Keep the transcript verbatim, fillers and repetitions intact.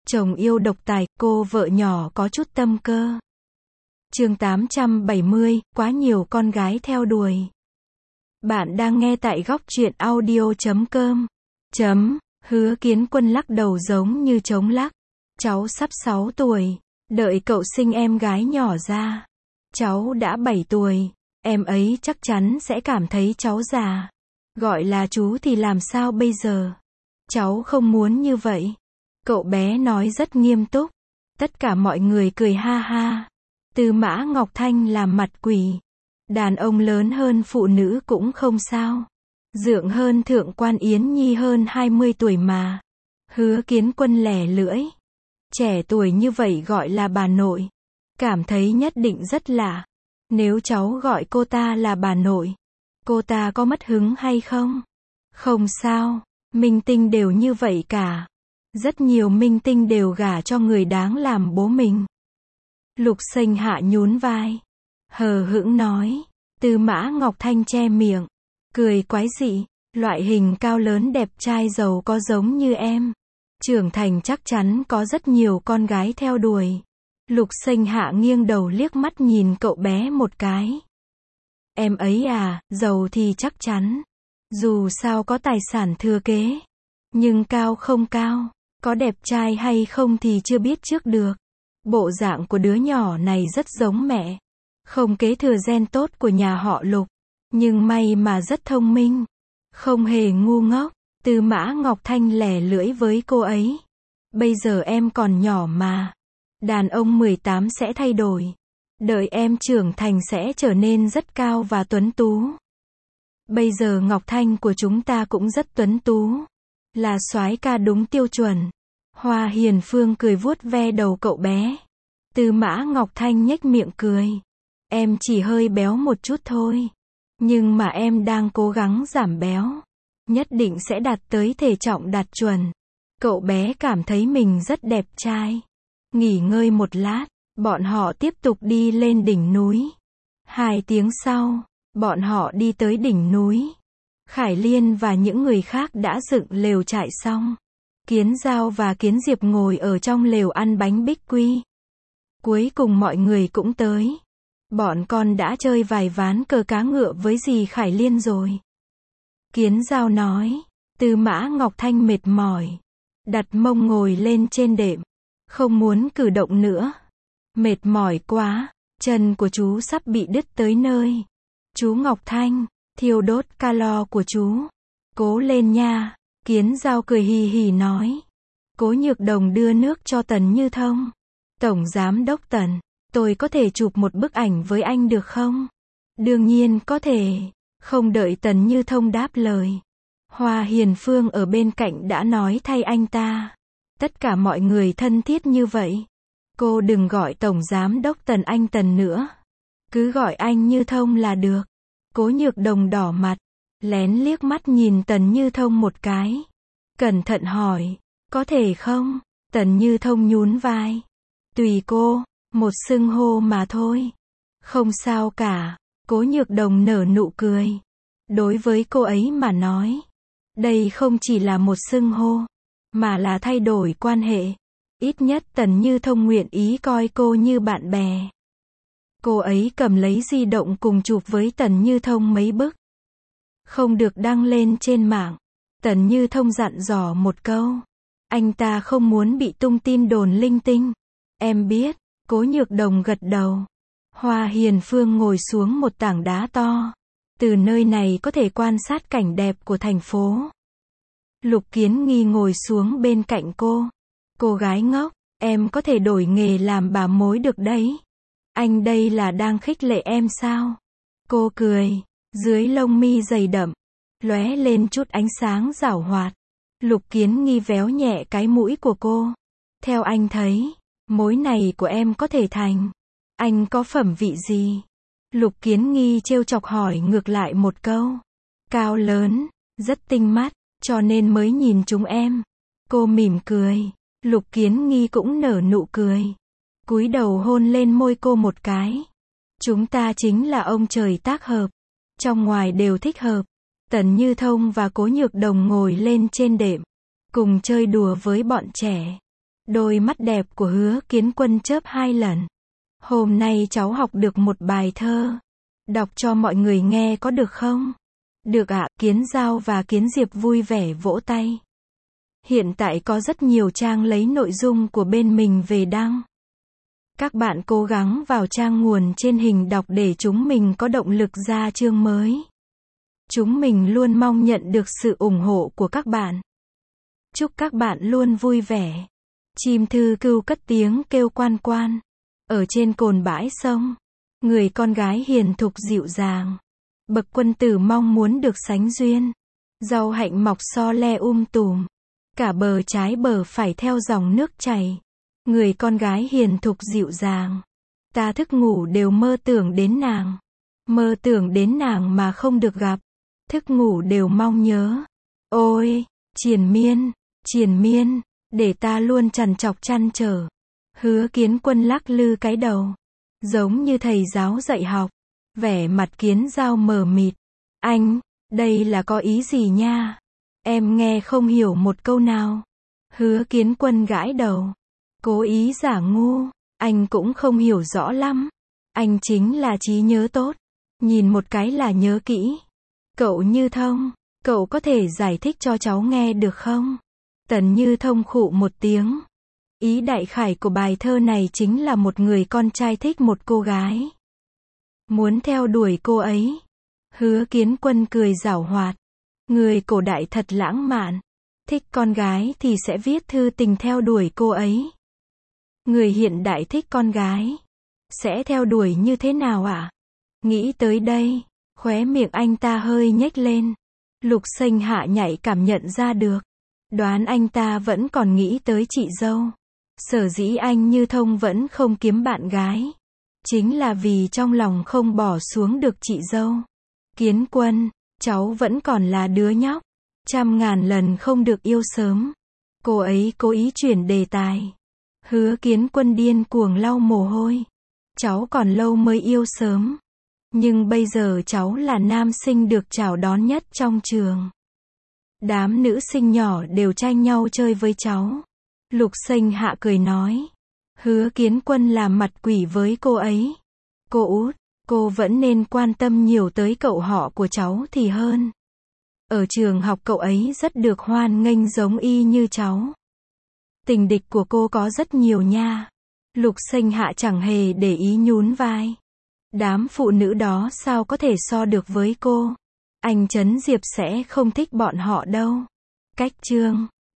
Chồng yêu độc tài, cô vợ nhỏ có chút tâm cơ. Chương tám trăm bảy mươi, quá nhiều con gái theo đuổi. Bạn đang nghe tại góc truyện audio chấm com. Chấm, Hứa Kiến Quân lắc đầu giống như trống lắc. Cháu sắp sáu tuổi, đợi cậu sinh em gái nhỏ ra. Cháu đã bảy tuổi, em ấy chắc chắn sẽ cảm thấy cháu già. Gọi là chú thì làm sao bây giờ? Cháu không muốn như vậy. Cậu bé nói rất nghiêm túc. Tất cả mọi người cười ha ha. Tư Mã Ngọc Thanh làm mặt quỷ. Đàn ông lớn hơn phụ nữ cũng không sao. Dượng hơn Thượng quan Yến Nhi hơn hai mươi tuổi mà. Hứa Kiến Quân lẻ lưỡi. Trẻ tuổi như vậy gọi là bà nội. Cảm thấy nhất định rất lạ. Nếu cháu gọi cô ta là bà nội, cô ta có mất hứng hay không? Không sao, minh tinh đều như vậy cả. Rất nhiều minh tinh đều gả cho người đáng làm bố mình. Lục Sênh Hạ nhún vai, hờ hững nói. Tư Mã Ngọc Thanh che miệng, cười quái dị. Loại hình cao lớn đẹp trai giàu có giống như em, trưởng thành chắc chắn có rất nhiều con gái theo đuổi. Lục Sênh Hạ nghiêng đầu liếc mắt nhìn cậu bé một cái. Em ấy à, giàu thì chắc chắn. Dù sao có tài sản thừa kế. Nhưng cao không cao, có đẹp trai hay không thì chưa biết trước được. Bộ dạng của đứa nhỏ này rất giống mẹ. Không kế thừa gen tốt của nhà họ Lục. Nhưng may mà rất thông minh. Không hề ngu ngốc. Tư Mã Ngọc Thanh lẻ lưỡi với cô ấy. Bây giờ em còn nhỏ mà. Đàn ông mười tám sẽ thay đổi. Đợi em trưởng thành sẽ trở nên rất cao và tuấn tú. Bây giờ Ngọc Thanh của chúng ta cũng rất tuấn tú. Là soái ca đúng tiêu chuẩn. Hoa Hiền Phương cười vuốt ve đầu cậu bé. Tư Mã Ngọc Thanh nhếch miệng cười. Em chỉ hơi béo một chút thôi. Nhưng mà em đang cố gắng giảm béo. Nhất định sẽ đạt tới thể trọng đạt chuẩn. Cậu bé cảm thấy mình rất đẹp trai. Nghỉ ngơi một lát, bọn họ tiếp tục đi lên đỉnh núi. Hai tiếng sau, bọn họ đi tới đỉnh núi. Khải Liên và những người khác đã dựng lều trại xong. Kiến Dao và Kiến Diệp ngồi ở trong lều ăn bánh bích quy. Cuối cùng mọi người cũng tới. Bọn con đã chơi vài ván cờ cá ngựa với dì Khải Liên rồi. Kiến Dao nói. Tư Mã Ngọc Thanh mệt mỏi. Đặt mông ngồi lên trên đệm. Không muốn cử động nữa. Mệt mỏi quá. Chân của chú sắp bị đứt tới nơi. Chú Ngọc Thanh, thiêu đốt calo của chú. Cố lên nha. Kiến Dao cười hì hì nói. Cố Nhược Đồng đưa nước cho Tần Như Thông. Tổng Giám đốc Tần, tôi có thể chụp một bức ảnh với anh được không? Đương nhiên có thể. Không đợi Tần Như Thông đáp lời. Hoa Hiền Phương ở bên cạnh đã nói thay anh ta. Tất cả mọi người thân thiết như vậy. Cô đừng gọi Tổng Giám đốc Tần anh Tần nữa. Cứ gọi anh Như Thông là được. Cố Nhược Đồng đỏ mặt. Lén liếc mắt nhìn Tần Như Thông một cái. Cẩn thận hỏi. Có thể không? Tần Như Thông nhún vai. Tùy cô. Một xưng hô mà thôi. Không sao cả. Cố Nhược Đồng nở nụ cười. Đối với cô ấy mà nói. Đây không chỉ là một xưng hô. Mà là thay đổi quan hệ. Ít nhất Tần Như Thông nguyện ý coi cô như bạn bè. Cô ấy cầm lấy di động cùng chụp với Tần Như Thông mấy bức. Không được đăng lên trên mạng. Tần Như Thông dặn dò một câu. Anh ta không muốn bị tung tin đồn linh tinh. Em biết. Cố Nhược Đồng gật đầu. Hoa Hiền Phương ngồi xuống một tảng đá to. Từ nơi này có thể quan sát cảnh đẹp của thành phố. Lục Kiến Nghi ngồi xuống bên cạnh cô. Cô gái ngốc, em có thể đổi nghề làm bà mối được đấy. Anh đây là đang khích lệ em sao? Cô cười, dưới lông mi dày đậm, lóe lên chút ánh sáng giảo hoạt. Lục Kiến Nghi véo nhẹ cái mũi của cô. Theo anh thấy, mối này của em có thể thành. Anh có phẩm vị gì? Lục Kiến Nghi trêu chọc hỏi ngược lại một câu. Cao lớn, rất tinh mắt, cho nên mới nhìn chúng em. Cô mỉm cười. Lục Kiến Nghi cũng nở nụ cười. Cúi đầu hôn lên môi cô một cái. Chúng ta chính là ông trời tác hợp. Trong ngoài đều thích hợp. Tần Như Thông và Cố Nhược Đồng ngồi lên trên đệm. Cùng chơi đùa với bọn trẻ. Đôi mắt đẹp của Hứa Kiến Quân chớp hai lần. Hôm nay cháu học được một bài thơ. Đọc cho mọi người nghe có được không? Được ạ, Kiến Giao và Kiến Diệp vui vẻ vỗ tay. Hiện tại có rất nhiều trang lấy nội dung của bên mình về đăng. Các bạn cố gắng vào trang nguồn trên hình đọc để chúng mình có động lực ra chương mới. Chúng mình luôn mong nhận được sự ủng hộ của các bạn. Chúc các bạn luôn vui vẻ. Chim thư cưu cất tiếng kêu quan quan. Ở trên cồn bãi sông, người con gái hiền thục dịu dàng. Bậc quân tử mong muốn được sánh duyên. Rau hạnh mọc so le um tùm. Cả bờ trái bờ phải theo dòng nước chảy. Người con gái hiền thục dịu dàng. Ta thức ngủ đều mơ tưởng đến nàng. Mơ tưởng đến nàng mà không được gặp. Thức ngủ đều mong nhớ. Ôi, triền miên, triền miên, để ta luôn trằn trọc trăn trở. Hứa Kiến Quân lắc lư cái đầu, giống như thầy giáo dạy học. Vẻ mặt Kiến Giao mờ mịt. Anh, đây là có ý gì nha? Em nghe không hiểu một câu nào. Hứa Kiến Quân gãi đầu. Cố ý giả ngu, anh cũng không hiểu rõ lắm. Anh chính là trí nhớ tốt. Nhìn một cái là nhớ kỹ. Cậu Như Thông, cậu có thể giải thích cho cháu nghe được không? Tần Như Thông khụ một tiếng. Ý đại khái của bài thơ này chính là một người con trai thích một cô gái. Muốn theo đuổi cô ấy. Hứa Kiến Quân cười giảo hoạt. Người cổ đại thật lãng mạn. Thích con gái thì sẽ viết thư tình theo đuổi cô ấy. Người hiện đại thích con gái. Sẽ theo đuổi như thế nào ạ? À? Nghĩ tới đây, khóe miệng anh ta hơi nhếch lên. Lục Xanh Hạ nhạy cảm nhận ra được. Đoán anh ta vẫn còn nghĩ tới chị dâu. Sở dĩ anh Như Thông vẫn không kiếm bạn gái. Chính là vì trong lòng không bỏ xuống được chị dâu. Kiến Quân, cháu vẫn còn là đứa nhóc. Trăm ngàn lần không được yêu sớm. Cô ấy cố ý chuyển đề tài. Hứa Kiến Quân điên cuồng lau mồ hôi. Cháu còn lâu mới yêu sớm. Nhưng bây giờ cháu là nam sinh được chào đón nhất trong trường. Đám nữ sinh nhỏ đều tranh nhau chơi với cháu. Lục Xanh Hạ cười nói. Hứa Kiến Quân làm mặt quỷ với cô ấy. Cô út, cô vẫn nên quan tâm nhiều tới cậu họ của cháu thì hơn. Ở trường học cậu ấy rất được hoan nghênh giống y như cháu. Tình địch của cô có rất nhiều nha. Lục Xanh Hạ chẳng hề để ý nhún vai. Đám phụ nữ đó sao có thể so được với cô. Anh Trấn Diệp sẽ không thích bọn họ đâu. Cách chương